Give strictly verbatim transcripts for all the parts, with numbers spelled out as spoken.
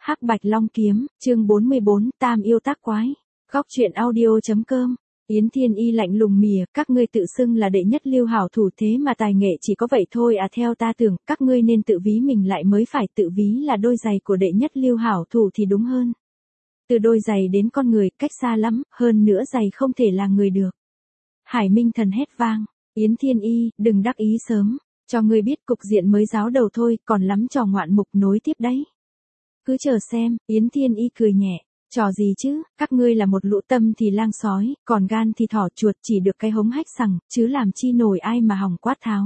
Hắc Bạch Long Kiếm, chương bốn mươi bốn, Tam yêu tác quái. Góc truyện audio chấm com. Yến Thiên Y lạnh lùng mỉa, các ngươi tự xưng là đệ nhất lưu hảo thủ thế mà tài nghệ chỉ có vậy thôi à, theo ta tưởng, các ngươi nên tự ví mình lại mới phải, tự ví là đôi giày của đệ nhất lưu hảo thủ thì đúng hơn. Từ đôi giày đến con người, cách xa lắm, hơn nữa giày không thể là người được. Hải Minh Thần hét vang, Yến Thiên Y, đừng đắc ý sớm, cho ngươi biết cục diện mới giáo đầu thôi, còn lắm trò ngoạn mục nối tiếp đấy. Cứ chờ xem, Yến Thiên Y cười nhẹ, trò gì chứ, các ngươi là một lũ tâm thì lang sói, còn gan thì thỏ chuột, chỉ được cái hống hách sằng, chứ làm chi nổi ai mà hòng quát tháo.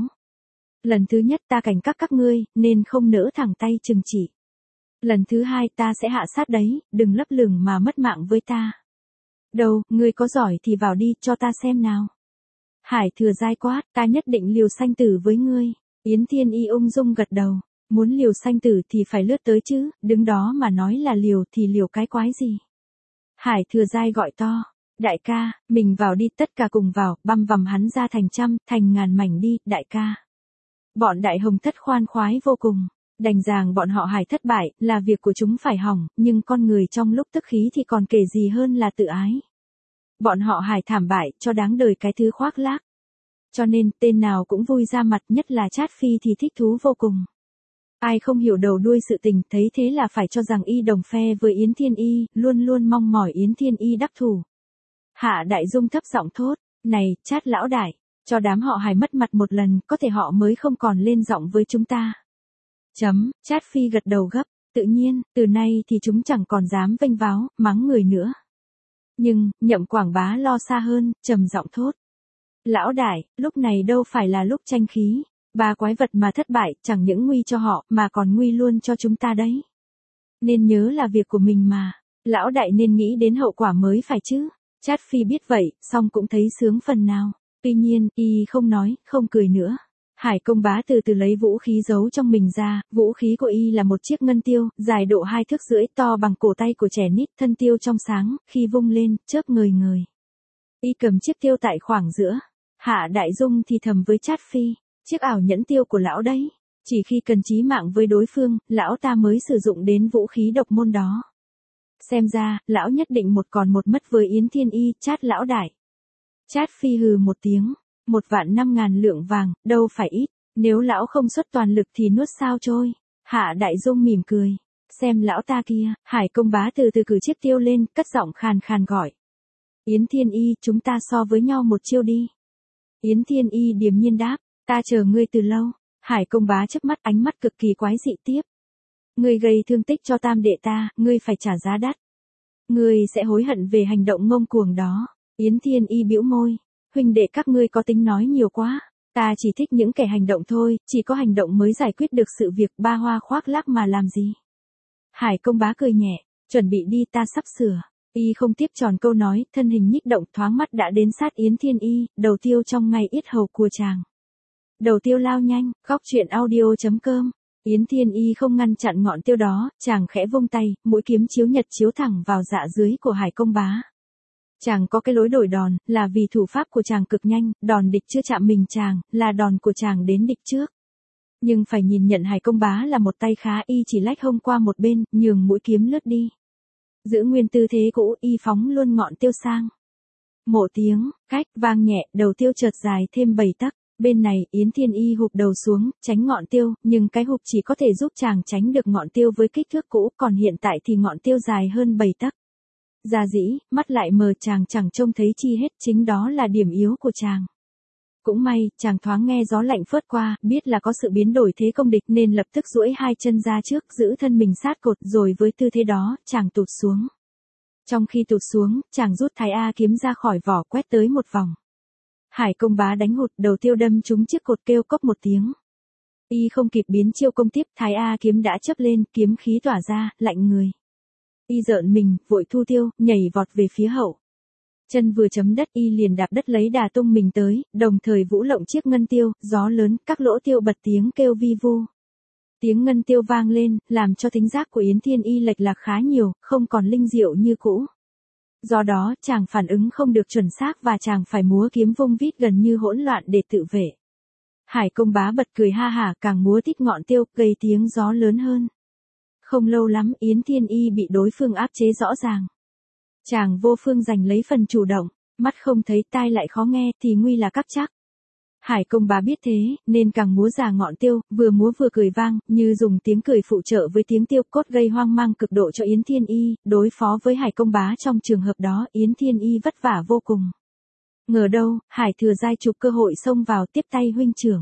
Lần thứ nhất ta cảnh các các ngươi, nên không nỡ thẳng tay trừng chỉ. Lần thứ hai ta sẽ hạ sát đấy, đừng lấp lửng mà mất mạng với ta. Đâu, ngươi có giỏi thì vào đi, cho ta xem nào. Hải Thừa Giai quát, ta nhất định liều sanh tử với ngươi. Yến Thiên Y ung dung gật đầu. Muốn liều sanh tử thì phải lướt tới chứ, đứng đó mà nói là liều thì liều cái quái gì. Hải Thừa Giai gọi to, đại ca, mình vào đi, tất cả cùng vào, băm vằm hắn ra thành trăm, thành ngàn mảnh đi, đại ca. Bọn Đại Hồng Thất khoan khoái vô cùng, đành rằng bọn họ Hải thất bại, là việc của chúng phải hỏng, nhưng con người trong lúc tức khí thì còn kể gì hơn là tự ái. Bọn họ Hải thảm bại, cho đáng đời cái thứ khoác lác. Cho nên, tên nào cũng vui ra mặt, nhất là Trát Phi thì thích thú vô cùng. Ai không hiểu đầu đuôi sự tình, thấy thế là phải cho rằng y đồng phe với Yến Thiên Y, luôn luôn mong mỏi Yến Thiên Y đắc thủ. Hạ Đại Dung thấp giọng thốt, này, Trát lão đại, cho đám họ Hải mất mặt một lần, có thể họ mới không còn lên giọng với chúng ta. Chấm, Trát Phi gật đầu gấp, tự nhiên, từ nay thì chúng chẳng còn dám vênh váo, mắng người nữa. Nhưng, Nhậm Quảng Bá lo xa hơn, trầm giọng thốt. Lão đại, lúc này đâu phải là lúc tranh khí. Ba quái vật mà thất bại, chẳng những nguy cho họ, mà còn nguy luôn cho chúng ta đấy. Nên nhớ là việc của mình mà, lão đại nên nghĩ đến hậu quả mới phải chứ. Trát Phi biết vậy, song cũng thấy sướng phần nào. Tuy nhiên, y không nói, không cười nữa. Hải Công Bá từ từ lấy vũ khí giấu trong mình ra, vũ khí của y là một chiếc ngân tiêu, dài độ hai thước rưỡi, to bằng cổ tay của trẻ nít, thân tiêu trong sáng, khi vung lên, chớp ngời ngời. Y cầm chiếc tiêu tại khoảng giữa. Hạ Đại Dung thì thầm với Trát Phi. Chiếc ảo nhẫn tiêu của lão đấy, chỉ khi cần chí mạng với đối phương, lão ta mới sử dụng đến vũ khí độc môn đó. Xem ra, lão nhất định một còn một mất với Yến Thiên Y, Trát lão đại. Trát Phi hừ một tiếng, một vạn năm ngàn lượng vàng, đâu phải ít, nếu lão không xuất toàn lực thì nuốt sao trôi. Hạ Đại Dung mỉm cười, xem lão ta kia, Hải Công Bá từ từ cử chiếc tiêu lên, cất giọng khàn khàn gọi. Yến Thiên Y, chúng ta so với nhau một chiêu đi. Yến Thiên Y điềm nhiên đáp. Ta chờ ngươi từ lâu. Hải Công Bá chớp mắt, ánh mắt cực kỳ quái dị tiếp. Ngươi gây thương tích cho tam đệ ta, ngươi phải trả giá đắt. Ngươi sẽ hối hận về hành động ngông cuồng đó. Yến Thiên Y bĩu môi. Huynh đệ các ngươi có tính nói nhiều quá. Ta chỉ thích những kẻ hành động thôi, chỉ có hành động mới giải quyết được sự việc, ba hoa khoác lác mà làm gì. Hải Công Bá cười nhẹ, chuẩn bị đi, ta sắp sửa. Y không tiếp tròn câu nói, thân hình nhích động, thoáng mắt đã đến sát Yến Thiên Y, đầu tiêu trong ngay yết hầu của chàng. Đầu tiêu lao nhanh, góc truyện audio chấm com. Yến Thiên Y không ngăn chặn ngọn tiêu đó, chàng khẽ vung tay, mũi kiếm chiếu nhật chiếu thẳng vào dạ dưới của Hải Công Bá. Chàng có cái lối đổi đòn, là vì thủ pháp của chàng cực nhanh, đòn địch chưa chạm mình chàng, là đòn của chàng đến địch trước. Nhưng phải nhìn nhận Hải Công Bá là một tay khá, y chỉ lách hông qua một bên, nhường mũi kiếm lướt đi. Giữ nguyên tư thế cũ, y phóng luôn ngọn tiêu sang. Một tiếng, cách vang nhẹ, đầu tiêu chợt dài thêm bảy tấc. Bên này, Yến Thiên Y hụp đầu xuống, tránh ngọn tiêu, nhưng cái hụp chỉ có thể giúp chàng tránh được ngọn tiêu với kích thước cũ, còn hiện tại thì ngọn tiêu dài hơn bảy tấc. Ra dĩ, mắt lại mờ, chàng chẳng trông thấy chi hết, chính đó là điểm yếu của chàng. Cũng may, chàng thoáng nghe gió lạnh phớt qua, biết là có sự biến đổi thế công địch nên lập tức duỗi hai chân ra trước, giữ thân mình sát cột, rồi với tư thế đó, chàng tụt xuống. Trong khi tụt xuống, chàng rút Thái A kiếm ra khỏi vỏ, quét tới một vòng. Hải Công Bá đánh hụt, đầu tiêu đâm trúng chiếc cột, kêu cốc một tiếng. Y không kịp biến chiêu công tiếp, Thái A kiếm đã chớp lên, kiếm khí tỏa ra, lạnh người. Y rợn mình, vội thu tiêu, nhảy vọt về phía hậu. Chân vừa chấm đất, y liền đạp đất lấy đà tung mình tới, đồng thời vũ lộng chiếc ngân tiêu, gió lớn, các lỗ tiêu bật tiếng kêu vi vu. Tiếng ngân tiêu vang lên, làm cho thính giác của Yến Thiên Y lệch lạc khá nhiều, không còn linh diệu như cũ. Do đó, chàng phản ứng không được chuẩn xác và chàng phải múa kiếm vung vít gần như hỗn loạn để tự vệ. Hải Công Bá bật cười ha hả, càng múa tít ngọn tiêu, gây tiếng gió lớn hơn. Không lâu lắm Yến Thiên Y bị đối phương áp chế rõ ràng. Chàng vô phương giành lấy phần chủ động, mắt không thấy tai lại khó nghe thì nguy là các chắc. Hải công bá biết thế, nên càng múa già ngọn tiêu, vừa múa vừa cười vang, như dùng tiếng cười phụ trợ với tiếng tiêu cốt gây hoang mang cực độ cho Yến Thiên Y, đối phó với Hải công bá trong trường hợp đó Yến Thiên Y vất vả vô cùng. Ngờ đâu, Hải thừa giai chụp cơ hội xông vào tiếp tay huynh trưởng.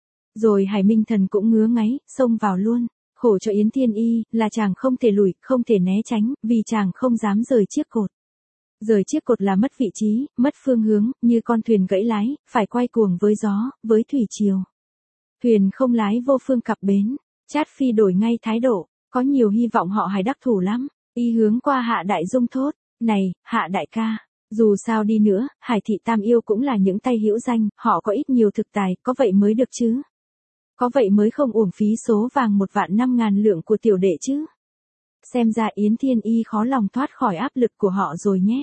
Rồi Hải Minh Thần cũng ngứa ngáy, xông vào luôn. Khổ cho Yến Thiên Y, là chàng không thể lùi, không thể né tránh, vì chàng không dám rời chiếc cột. Rời chiếc cột là mất vị trí, mất phương hướng, như con thuyền gãy lái, phải quay cuồng với gió, với thủy triều. Thuyền không lái vô phương cập bến, Trát Phi đổi ngay thái độ, có nhiều hy vọng họ Hải đắc thủ lắm. Y hướng qua Hạ Đại Dung thốt, này, Hạ đại ca, dù sao đi nữa, Hải thị tam yêu cũng là những tay hữu danh, họ có ít nhiều thực tài, có vậy mới được chứ. Có vậy mới không uổng phí số vàng một vạn năm ngàn lượng của tiểu đệ chứ. Xem ra Yến Thiên Y khó lòng thoát khỏi áp lực của họ rồi nhé.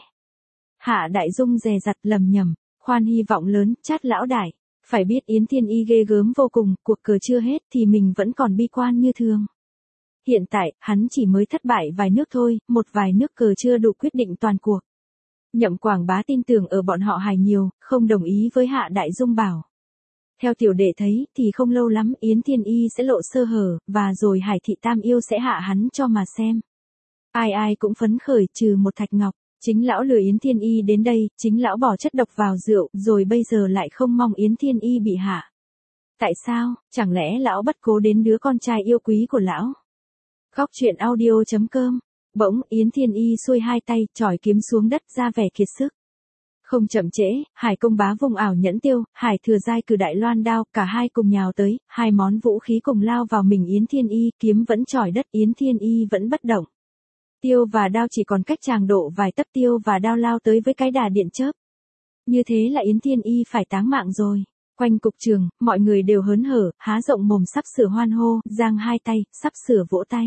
Hạ Đại Dung dè dặt lầm nhầm, khoan hy vọng lớn, Trát lão đại. Phải biết Yến Thiên Y ghê gớm vô cùng, cuộc cờ chưa hết thì mình vẫn còn bi quan như thường. Hiện tại, hắn chỉ mới thất bại vài nước thôi, một vài nước cờ chưa đủ quyết định toàn cuộc. Nhậm Quảng Bá tin tưởng ở bọn họ Hải nhiều, không đồng ý với Hạ Đại Dung bảo. Theo tiểu đệ thấy, thì không lâu lắm Yến Thiên Y sẽ lộ sơ hở, và rồi Hải thị tam yêu sẽ hạ hắn cho mà xem. Ai ai cũng phấn khởi trừ một Thạch Ngọc, chính lão lừa Yến Thiên Y đến đây, chính lão bỏ chất độc vào rượu, rồi bây giờ lại không mong Yến Thiên Y bị hạ. Tại sao, chẳng lẽ lão bất cố đến đứa con trai yêu quý của lão? Góc truyện audio chấm com. Bỗng Yến Thiên Y xuôi hai tay, chỏi kiếm xuống đất ra vẻ kiệt sức. Không chậm trễ, Hải công bá vùng ảo nhẫn tiêu, Hải thừa giai cử đại loan đao, cả hai cùng nhào tới, hai món vũ khí cùng lao vào mình Yến Thiên Y, kiếm vẫn chỏi đất, Yến Thiên Y vẫn bất động. Tiêu và đao chỉ còn cách chàng độ vài tấc, tiêu và đao lao tới với cái đà điện chớp. Như thế là Yến Thiên Y phải táng mạng rồi. Quanh cục trường, mọi người đều hớn hở, há rộng mồm sắp sửa hoan hô, giang hai tay, sắp sửa vỗ tay.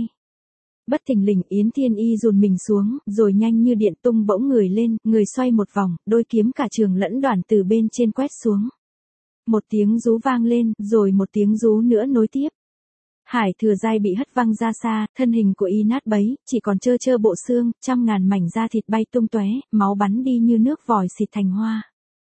Bất thình lình Yến Thiên Y dùn mình xuống, rồi nhanh như điện tung bỗng người lên, người xoay một vòng, đôi kiếm cả trường lẫn đoàn từ bên trên quét xuống. Một tiếng rú vang lên, rồi một tiếng rú nữa nối tiếp. Hải thừa giai bị hất văng ra xa, thân hình của y nát bấy, chỉ còn trơ trơ bộ xương, trăm ngàn mảnh da thịt bay tung tóe, máu bắn đi như nước vòi xịt thành hoa.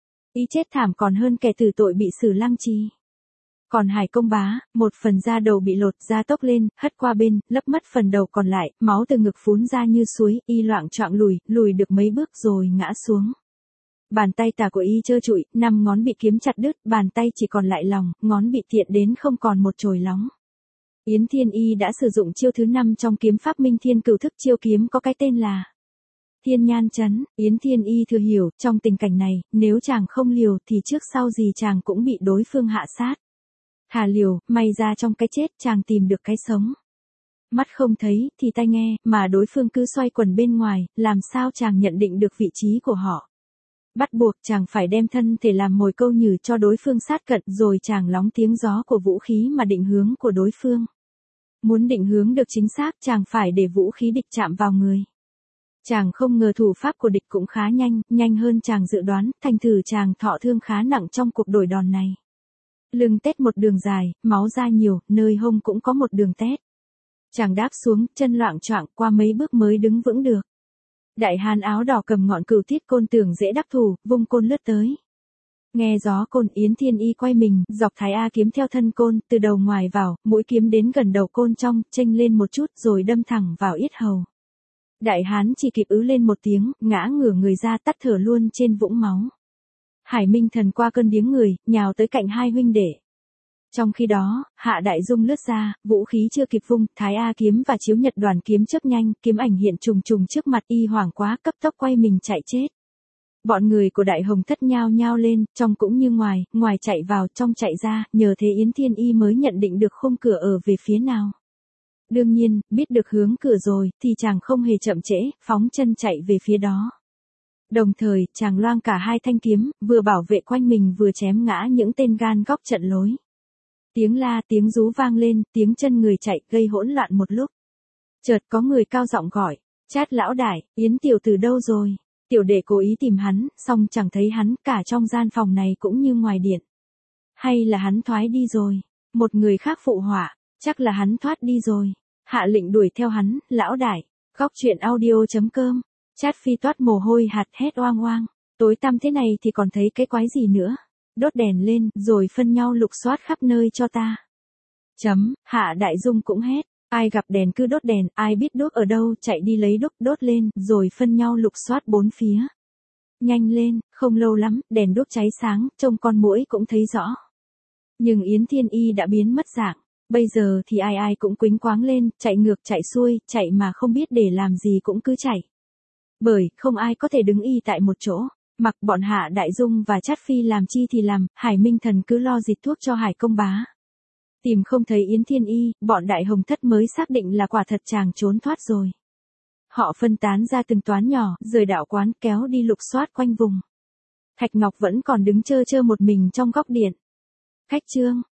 Y chết thảm còn hơn kẻ tử tội bị xử lăng trì. Còn Hải công bá, một phần da đầu bị lột da tốc lên, hất qua bên, lấp mất phần đầu còn lại, máu từ ngực phún ra như suối, y loạng choạng lùi, lùi được mấy bước rồi ngã xuống. Bàn tay tả của y trơ trụi, năm ngón bị kiếm chặt đứt, bàn tay chỉ còn lại lòng, ngón bị tiện đến không còn một chồi lóng. Yến Thiên Y đã sử dụng chiêu thứ năm trong kiếm pháp Minh Thiên Cửu Thức, chiêu kiếm có cái tên là Thiên Nhan Chấn. Yến Thiên Y thừa hiểu, trong tình cảnh này, nếu chàng không liều thì trước sau gì chàng cũng bị đối phương hạ sát. Thà liều, may ra trong cái chết chàng tìm được cái sống. Mắt không thấy, thì tai nghe, mà đối phương cứ xoay quần bên ngoài, làm sao chàng nhận định được vị trí của họ. Bắt buộc chàng phải đem thân thể làm mồi câu nhử cho đối phương sát cận, rồi chàng lóng tiếng gió của vũ khí mà định hướng của đối phương. Muốn định hướng được chính xác chàng phải để vũ khí địch chạm vào người. Chàng không ngờ thủ pháp của địch cũng khá nhanh, nhanh hơn chàng dự đoán, thành thử chàng thọ thương khá nặng trong cuộc đổi đòn này. Lưng tét một đường dài, máu ra nhiều, nơi hông cũng có một đường tét. Chàng đáp xuống, chân loạng choạng, qua mấy bước mới đứng vững được. Đại hán áo đỏ cầm ngọn cửu tiết côn tưởng dễ đắc thủ, vung côn lướt tới. Nghe gió côn, Yến Thiên Y quay mình, dọc thái A kiếm theo thân côn, từ đầu ngoài vào, mũi kiếm đến gần đầu côn trong, chênh lên một chút rồi đâm thẳng vào yết hầu. Đại hán chỉ kịp ứ lên một tiếng, ngã ngửa người ra tắt thở luôn trên vũng máu. Hải Minh Thần qua cơn điếng người, nhào tới cạnh hai huynh đệ. Trong khi đó, Hạ Đại Dung lướt ra, vũ khí chưa kịp vung, Thái A kiếm và Chiếu Nhật Đoàn kiếm chớp nhanh, kiếm ảnh hiện trùng trùng trước mặt, y hoảng quá cấp tốc quay mình chạy chết. Bọn người của Đại Hồng Thất nhao nhao lên, trong cũng như ngoài, ngoài chạy vào, trong chạy ra, nhờ thế Yến Thiên Y mới nhận định được khung cửa ở về phía nào. Đương nhiên, biết được hướng cửa rồi, thì chàng không hề chậm trễ, phóng chân chạy về phía đó. Đồng thời, chàng loang cả hai thanh kiếm, vừa bảo vệ quanh mình vừa chém ngã những tên gan góc trận lối. Tiếng la, tiếng rú vang lên, tiếng chân người chạy, gây hỗn loạn một lúc. Chợt có người cao giọng gọi, Trát lão đại, Yến tiểu tử đâu rồi? Tiểu đệ cố ý tìm hắn, song chẳng thấy hắn, cả trong gian phòng này cũng như ngoài điện. Hay là hắn thoái đi rồi? Một người khác phụ họa, chắc là hắn thoát đi rồi. hạ lệnh đuổi theo hắn, lão đại. Góc chuyện audio.com. Chat Phi toát mồ hôi hạt hét oang oang. Tối tăm thế này thì còn thấy cái quái gì nữa. Đốt đèn lên, rồi phân nhau lục soát khắp nơi cho ta. Chấm, Hạ Đại Dung cũng hét. Ai gặp đèn cứ đốt đèn, ai biết đốt ở đâu, chạy đi lấy đốt, đốt lên, rồi phân nhau lục soát bốn phía. Nhanh lên, không lâu lắm, đèn đốt cháy sáng, trông con muỗi cũng thấy rõ. Nhưng Yến Thiên Y đã biến mất dạng. Bây giờ thì ai ai cũng quính quáng lên, chạy ngược chạy xuôi, chạy mà không biết để làm gì cũng cứ chạy. Bởi, không ai có thể đứng y tại một chỗ. Mặc bọn Hạ Đại Dung và Trát Phi làm chi thì làm, Hải Minh Thần cứ lo dịch thuốc cho Hải Công Bá. Tìm không thấy Yến Thiên Y, bọn Đại Hồng Thất mới xác định là quả thật chàng trốn thoát rồi. Họ phân tán ra từng toán nhỏ, rời đạo quán kéo đi lục soát quanh vùng. Thạch Ngọc vẫn còn đứng chơ chơ một mình trong góc điện. Khách trương,